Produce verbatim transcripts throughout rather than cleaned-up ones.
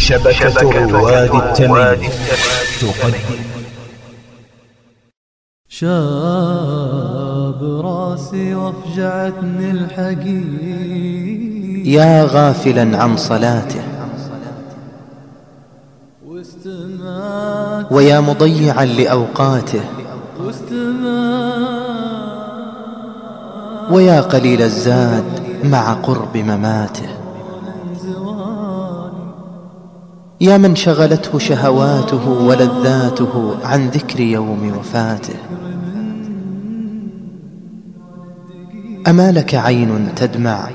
شبكة رواد التميم تقدم. شاب راسي وافجعتني الحقيقة، يا غافلا عن صلاته ويا مضيعا لأوقاته، ويا قليل الزاد مع قرب مماته، يا من شغلته شهواته ولذاته عن ذكر يوم وفاته. أما لك عين تدمع،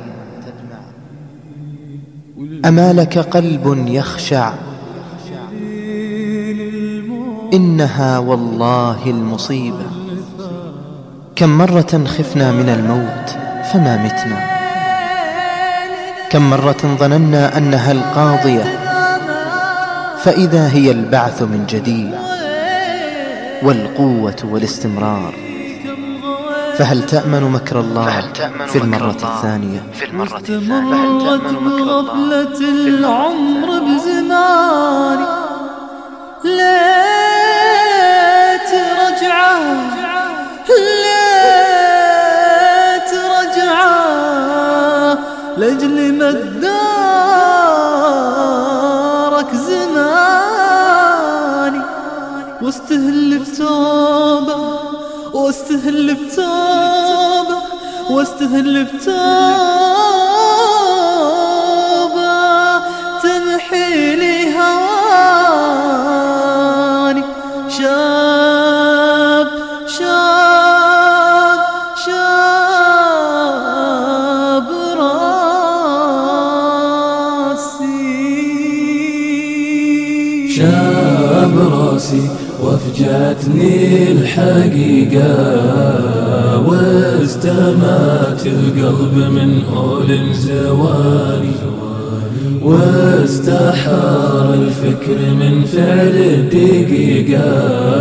أما لك قلب يخشع، إنها والله المصيبة. كم مرة خفنا من الموت فما متنا، كم مرة ظننا أنها القاضية فإذا هي البعث من جديد والقوة والاستمرار. فهل تأمن مكر الله في المرة الثانية؟ استمرت بغفلة العمر بزماني، ليت رجعه ليت رجعه لأجل ما ادارك زماني، واستهل بتوبة واستهل بتوبة واستهل بتوبة تمحي لي هواني. شاب شاب شاب راسي شاب راسي وافجعتني الحقيقة، واستمات القلب من هول زواني، واستحار الفكر من فعل الدقيقة،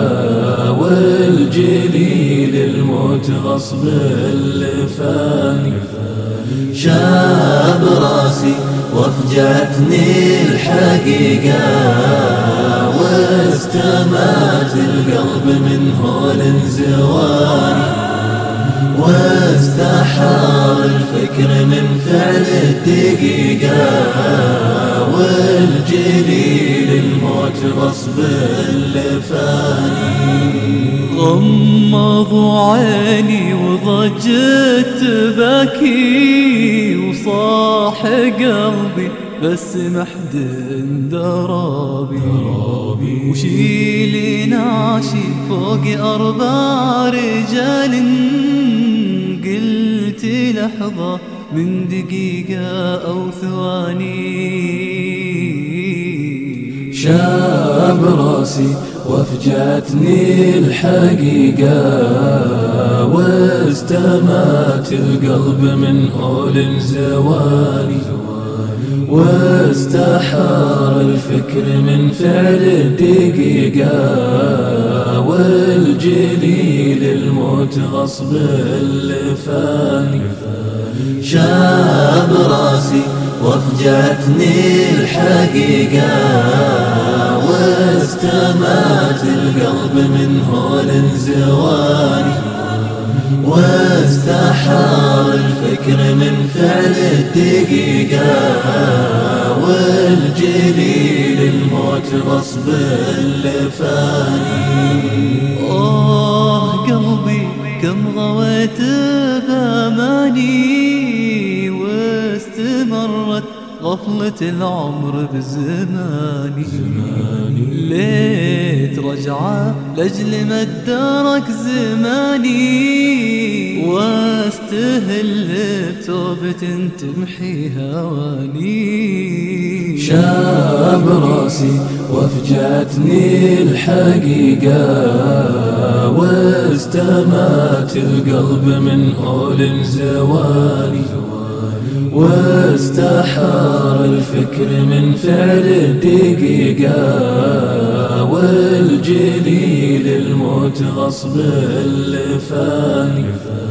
والجليل الموت غصب اللي فاني. شاب راسي وافجعتني الحقيقة، واستمات القلب من هول زواني، واستحار الفكر من فعل الدقيقة، والجليل الموت غصب اللي فاني. غمضوا عيني وضجت باكي، وصاح قلبي بس محد درابي، وشيلي ناشي فوق أربع رجال، قلت لحظة من دقيقة أو ثواني. شاب راسي وافجعتني الحقيقة، واستمات القلب من هول زواني، واستحار الفكر من فعل الدقيقة، والجليل الموت غصب اللي فاني. شاب راسي وافجعتني الحقيقة، واستمات القلب من هول زواني، واستحار الفكر من فعل الدقيقة، والجليل الموت غصب اللي فاني. آه قلبي كم غويت بأماني، واستمرت غفلة العمر بزماني، ليت رجعة لأجل ما ادارك زماني، واستهل بتوبة تمحي هواني. شاب راسي وافجعتني الحقيقة، واستمات القلب من هول زواني، واستحار الفكر من فعل الدقيقة، والجليل الموت غصب اللي فاني.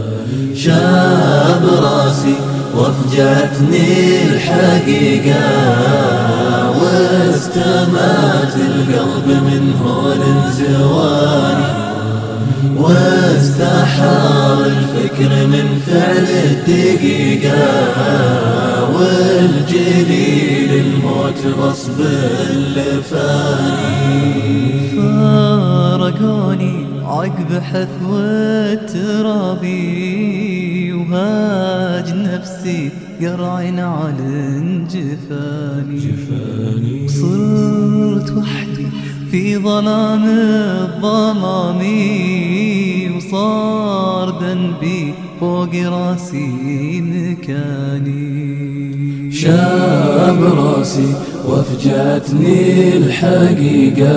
شاب راسي وافجعتني الحقيقة، واستمات واستمات القلب من هول زواني، واستحار الفكر من فعل الدقيقة، والجليل الموت غصب اللفاني. فارقوني عقب حثوة ترابي، وهاج نفسي قرع على جفاني. صرت وحدي في ظلام الظلام، وصار ذنبي فوق راسي مكاني. شاب راسي وافجعتني الحقيقة،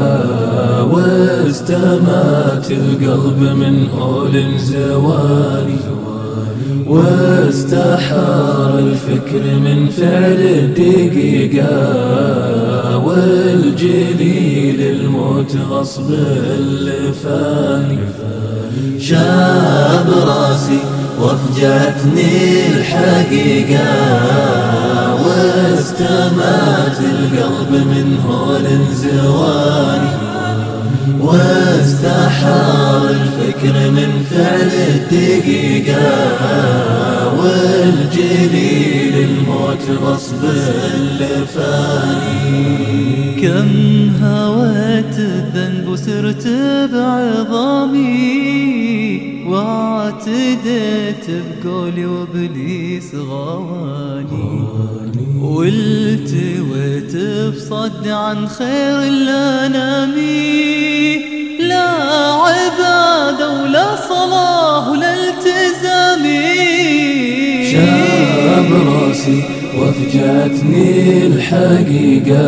واستمات القلب من هول زواني، واستحار الفكر من فعل الدقيقة، والجليل الموت غصب اللفاني. شاب راسي وافجعتني الحقيقة، واستمات القلب من هول زواني، واستحار الفكر من فعل الدقيقة، والجليل الموت غصب اللفاني. كم هويت الذنب وسرت بعظامي، واعتديت بقولي وابليس غواني، والتويت بصد عن خير الانام، لا عبادة ولا صلاة ولا التزام. شاب راسي وافجعتني الحقيقة،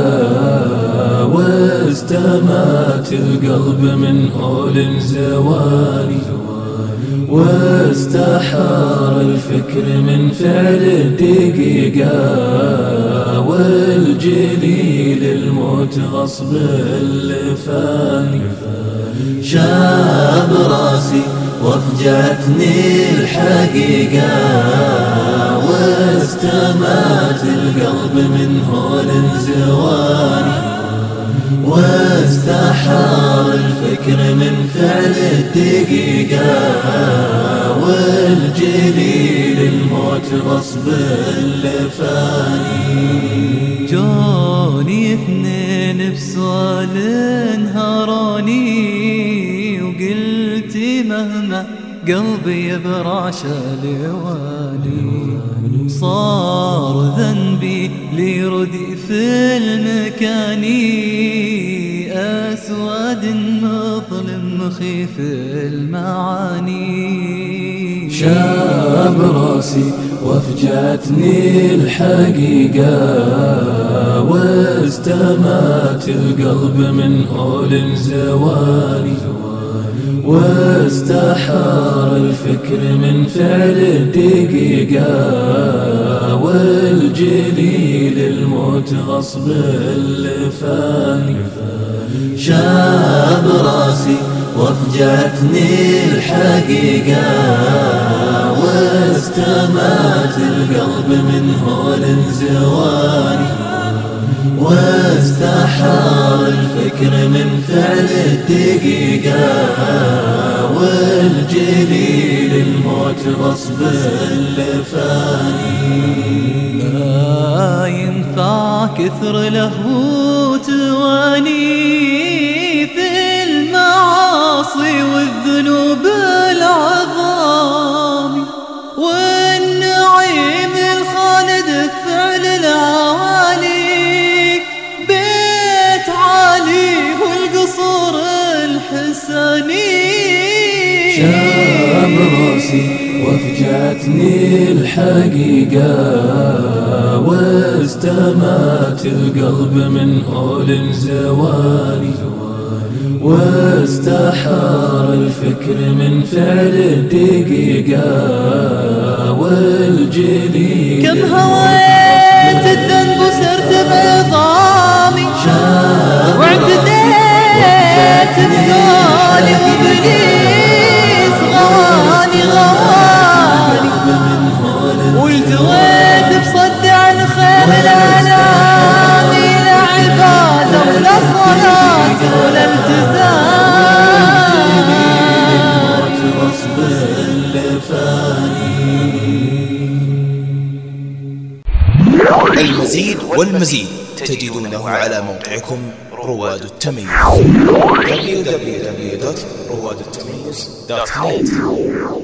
واستمات القلب من هول زواني، واستحار الفكر من فعل الدقيقة، والجليل الموت غصب اللفاني. شاب راسي وافجعتني الحقيقة، واستمات القلب من هول زواني، واستحار الفكر من فعل الدقيقة، والجليل الموت غصب اللفاني. جوني اثنين بسؤال انهراني، وقلت مهما قلبي يبرع شالواني، صار ذنبي لي رديف المكاني، أسود مظلم مخيف المعاني. شاب راسي وافجعتني الحقيقة، واستمات القلب من هول زواني، واستحار الفكر من فعل الدقيقة، والجليل الموت غصب اللفاني. شاب راسي وافجعتني الحقيقة، واستمات القلب من هول زواني، واستحار الفكر من فعل الدقيقة، والجليل الموت غصب اللفاني. لا ينفع كثر لهو تواني في المعاصي والذنوب العظام، والنعيم الخالد فعل العوالي، بيت عالي والقصور الحساني. شاب راسي وافجعتني الحقيقة، واستمات القلب من هول زواني، واستحار الفكر من فعل الدقيقة، والجليل كم هويت الذنب وسرت بعظامي، واعتديت بقولي وابليس غواني غواني، والتويت بصد عن خير الانام. لا عباد المزيد والمزيد تجدونه على موقعكم رواد التميز دبليو دبليو دبليو دوت رواد التميز دوت نت.